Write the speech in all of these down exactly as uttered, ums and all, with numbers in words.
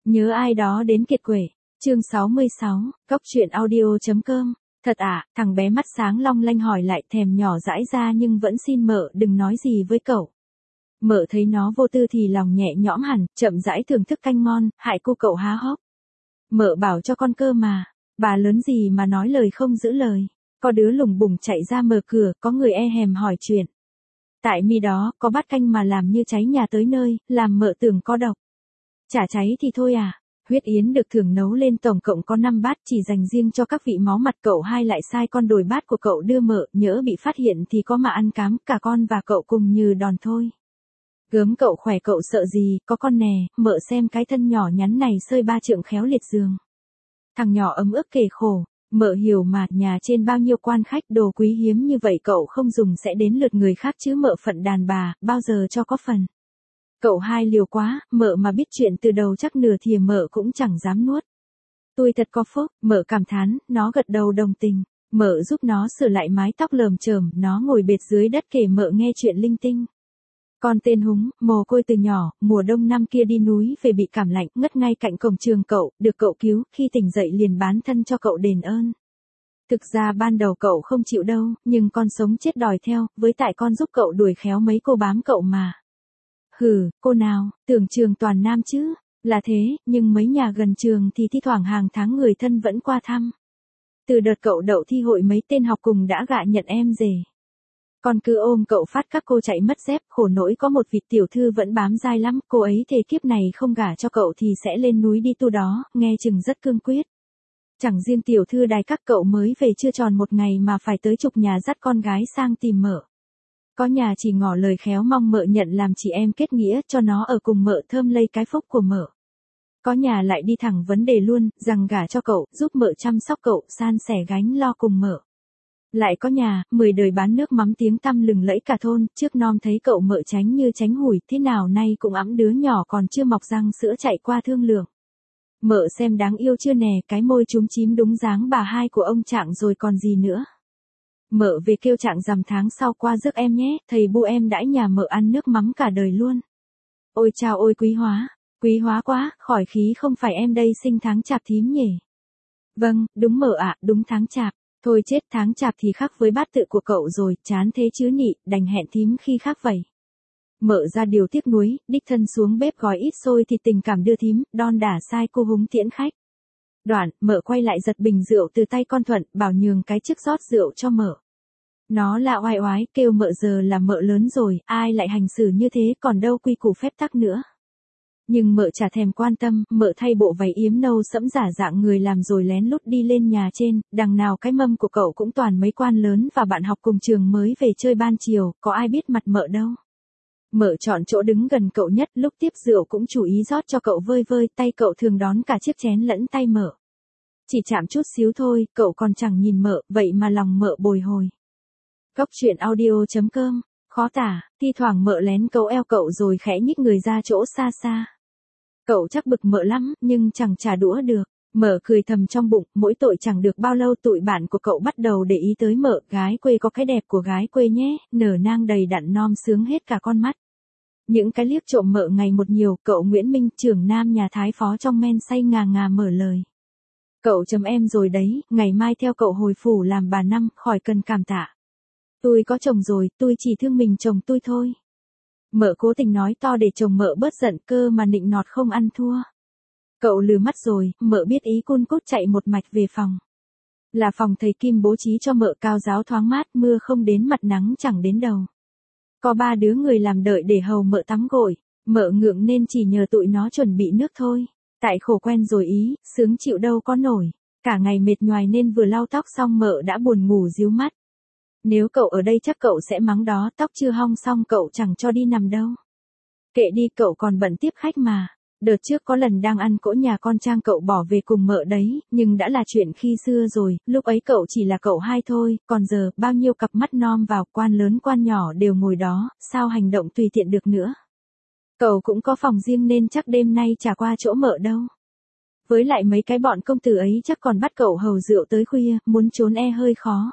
Nhớ ai đó đến kiệt quệ. Chương sáu mươi sáu, Cốc truyện audio.com. Thật ạ, à, thằng bé mắt sáng long lanh hỏi lại thèm nhỏ dãi ra nhưng vẫn xin mợ đừng nói gì với cậu. Mợ thấy nó vô tư thì lòng nhẹ nhõm hẳn, chậm rãi thưởng thức canh ngon, hại cô cậu há hốc. Mợ bảo cho con cơ mà, bà lớn gì mà nói lời không giữ lời. Có đứa lủng bủng chạy ra mở cửa, có người e hèm hỏi chuyện. Tại mi đó, có bát canh mà làm như cháy nhà tới nơi, làm mợ tưởng có độc. Chả cháy thì thôi à. Huyết yến được thưởng nấu lên tổng cộng có năm bát chỉ dành riêng cho các vị máu mặt, cậu hai lại sai con đồi bát của cậu đưa mợ, nhỡ bị phát hiện thì có mà ăn cám, cả con và cậu cùng như đòn thôi. Gớm cậu khỏe cậu sợ gì, có con nè, mợ xem cái thân nhỏ nhắn này sơi ba trượng khéo liệt giường. Thằng nhỏ ấm ức kể khổ, mợ hiểu mà, nhà trên bao nhiêu quan khách đồ quý hiếm như vậy cậu không dùng sẽ đến lượt người khác chứ mợ phận đàn bà, bao giờ cho có phần. Cậu hai liều quá, mợ mà biết chuyện từ đầu chắc nửa thìa mợ cũng chẳng dám nuốt. Tôi thật có phúc, mợ cảm thán, nó gật đầu đồng tình, mợ giúp nó sửa lại mái tóc lởm chởm, nó ngồi bệt dưới đất kể mợ nghe chuyện linh tinh. Con tên Húng, mồ côi từ nhỏ, mùa đông năm kia đi núi về bị cảm lạnh, ngất ngay cạnh cổng trường cậu, được cậu cứu, khi tỉnh dậy liền bán thân cho cậu đền ơn. Thực ra ban đầu cậu không chịu đâu, nhưng con sống chết đòi theo, với tại con giúp cậu đuổi khéo mấy cô bám cậu mà. Hừ, cô nào, tưởng trường toàn nam chứ, là thế, nhưng mấy nhà gần trường thì thi thoảng hàng tháng người thân vẫn qua thăm. Từ đợt cậu đậu thi hội mấy tên học cùng đã gạ nhận em rể. Con cứ ôm cậu phát các cô chạy mất dép, khổ nỗi có một vị tiểu thư vẫn bám dai lắm, cô ấy thề kiếp này không gả cho cậu thì sẽ lên núi đi tu đó, nghe chừng rất cương quyết. Chẳng riêng tiểu thư đài các cậu mới về chưa tròn một ngày mà phải tới chục nhà dắt con gái sang tìm mợ. Có nhà chỉ ngỏ lời khéo mong mợ nhận làm chị em kết nghĩa cho nó ở cùng mợ thơm lây cái phúc của mợ. Có nhà lại đi thẳng vấn đề luôn, rằng gả cho cậu, giúp mợ chăm sóc cậu, san sẻ gánh lo cùng mợ. Lại có nhà, mười đời bán nước mắm tiếng tăm lừng lẫy cả thôn, trước nom thấy cậu mợ tránh như tránh hủi, thế nào nay cũng ẵm đứa nhỏ còn chưa mọc răng sữa chạy qua thương lượng. Mợ xem đáng yêu chưa nè, cái môi chúm chím đúng dáng bà hai của ông Trạng rồi còn gì nữa. Mợ về kêu Trạng rằm tháng sau qua rước em nhé, thầy bu em đãi nhà mợ ăn nước mắm cả đời luôn. Ôi chao ôi quý hóa, quý hóa quá, khỏi khí không phải em đây sinh tháng chạp thím nhỉ. Vâng, đúng mợ ạ, đúng tháng chạp. Thôi chết, tháng chạp thì khác với bát tự của cậu rồi, chán thế chứ nị, đành hẹn thím khi khác vậy. Mợ ra điều tiếc nuối, đích thân xuống bếp gói ít xôi thì tình cảm đưa thím, đon đả sai cô Húng tiễn khách. Đoạn, mợ quay lại giật bình rượu từ tay con Thuận, bảo nhường cái chiếc rót rượu cho mợ. Nó lạ oai oái, kêu mợ giờ là mợ lớn rồi, ai lại hành xử như thế, còn đâu quy củ phép tắc nữa. Nhưng mợ chả thèm quan tâm, mợ thay bộ váy yếm nâu sẫm giả dạng người làm rồi lén lút đi lên nhà trên, đằng nào cái mâm của cậu cũng toàn mấy quan lớn và bạn học cùng trường mới về chơi ban chiều, có ai biết mặt mợ đâu. Mợ chọn chỗ đứng gần cậu nhất, lúc tiếp rượu cũng chú ý rót cho cậu vơi vơi, tay cậu thường đón cả chiếc chén lẫn tay mợ. Chỉ chạm chút xíu thôi, cậu còn chẳng nhìn mợ, vậy mà lòng mợ bồi hồi. Cốc truyện audio.com, khó tả, thi thoảng mợ lén cấu eo cậu rồi khẽ nhích người ra chỗ xa xa. Cậu chắc bực mợ lắm, nhưng chẳng trả đũa được. Mợ cười thầm trong bụng, mỗi tội chẳng được bao lâu tụi bạn của cậu bắt đầu để ý tới mợ, gái quê có cái đẹp của gái quê nhé, nở nang đầy đặn nom sướng hết cả con mắt. Những cái liếc trộm mợ ngày một nhiều, cậu Nguyễn Minh, trưởng nam nhà Thái phó trong men say ngà ngà mở lời. Cậu chấm em rồi đấy, ngày mai theo cậu hồi phủ làm bà năm, khỏi cần cảm tạ. Tôi có chồng rồi, tôi chỉ thương mình chồng tôi thôi. Mợ cố tình nói to để chồng mợ bớt giận, cơ mà nịnh nọt không ăn thua. Cậu lừ mắt rồi, mợ biết ý cun cút chạy một mạch về phòng. Là phòng thầy Kim bố trí cho mợ cao giáo thoáng mát, mưa không đến mặt nắng chẳng đến đầu. Có ba đứa người làm đợi để hầu mợ tắm gội, mợ ngượng nên chỉ nhờ tụi nó chuẩn bị nước thôi. Tại khổ quen rồi ý, sướng chịu đâu có nổi. Cả ngày mệt nhoài nên vừa lau tóc xong mợ đã buồn ngủ díu mắt. Nếu cậu ở đây chắc cậu sẽ mắng đó, tóc chưa hong xong cậu chẳng cho đi nằm đâu. Kệ đi, cậu còn bận tiếp khách mà. Đợt trước có lần đang ăn cỗ nhà con Trang cậu bỏ về cùng mợ đấy, nhưng đã là chuyện khi xưa rồi, lúc ấy cậu chỉ là cậu hai thôi, còn giờ bao nhiêu cặp mắt nom vào, quan lớn quan nhỏ đều ngồi đó, sao hành động tùy tiện được nữa. Cậu cũng có phòng riêng nên chắc đêm nay chả qua chỗ mợ đâu. Với lại mấy cái bọn công tử ấy chắc còn bắt cậu hầu rượu tới khuya, muốn trốn e hơi khó.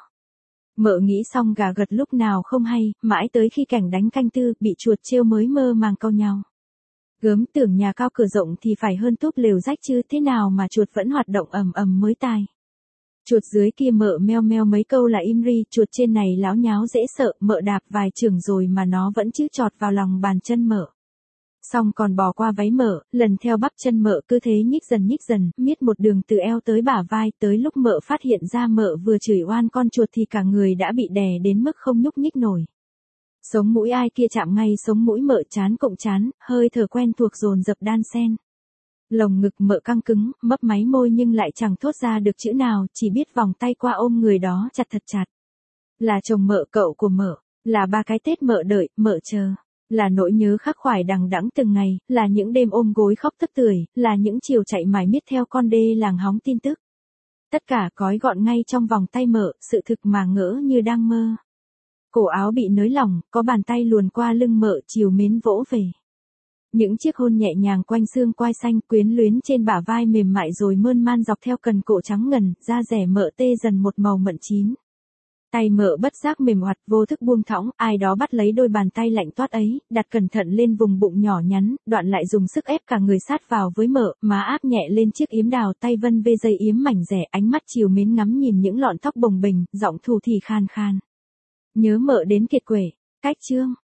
Mợ nghĩ xong gà gật lúc nào không hay, mãi tới khi cảnh đánh canh tư, bị chuột trêu mới mơ màng câu nhau. Gớm tưởng nhà cao cửa rộng thì phải hơn túp lều rách chứ, thế nào mà chuột vẫn hoạt động ầm ầm mới tai. Chuột dưới kia mợ meo meo mấy câu là im ri, chuột trên này láo nháo dễ sợ, mợ đạp vài chưởng rồi mà nó vẫn chứ chọt vào lòng bàn chân mợ. Xong còn bò qua váy mợ, lần theo bắp chân mợ cứ thế nhích dần nhích dần, miết một đường từ eo tới bả vai, tới lúc mợ phát hiện ra mợ vừa chửi oan con chuột thì cả người đã bị đè đến mức không nhúc nhích nổi. Sống mũi ai kia chạm ngay sống mũi mợ, chán cộng chán, hơi thở quen thuộc dồn dập đan xen. Lồng ngực mợ căng cứng, mấp máy môi nhưng lại chẳng thốt ra được chữ nào, chỉ biết vòng tay qua ôm người đó chặt thật chặt. Là chồng mợ, cậu của mợ, là ba cái Tết mợ đợi, mợ chờ. Là nỗi nhớ khắc khoải đằng đẵng từng ngày, là những đêm ôm gối khóc tức tưởi, là những chiều chạy mải miết theo con đê làng hóng tin tức. Tất cả gói gọn ngay trong vòng tay mợ, sự thực mà ngỡ như đang mơ. Cổ áo bị nới lỏng, có bàn tay luồn qua lưng mợ chiều mến vỗ về. Những chiếc hôn nhẹ nhàng quanh xương quai xanh quyến luyến trên bả vai mềm mại rồi mơn man dọc theo cần cổ trắng ngần, da rẻ mợ tê dần một màu mận chín. Tay mợ bất giác mềm oặt vô thức buông thõng, ai đó bắt lấy đôi bàn tay lạnh toát ấy, đặt cẩn thận lên vùng bụng nhỏ nhắn, đoạn lại dùng sức ép cả người sát vào với mợ, má áp nhẹ lên chiếc yếm đào, tay vân vê dây yếm mảnh rẻ, ánh mắt chiều mến ngắm nhìn những lọn tóc bồng bềnh, giọng thủ thì khan khan. Nhớ mợ đến kiệt quệ. Cách chương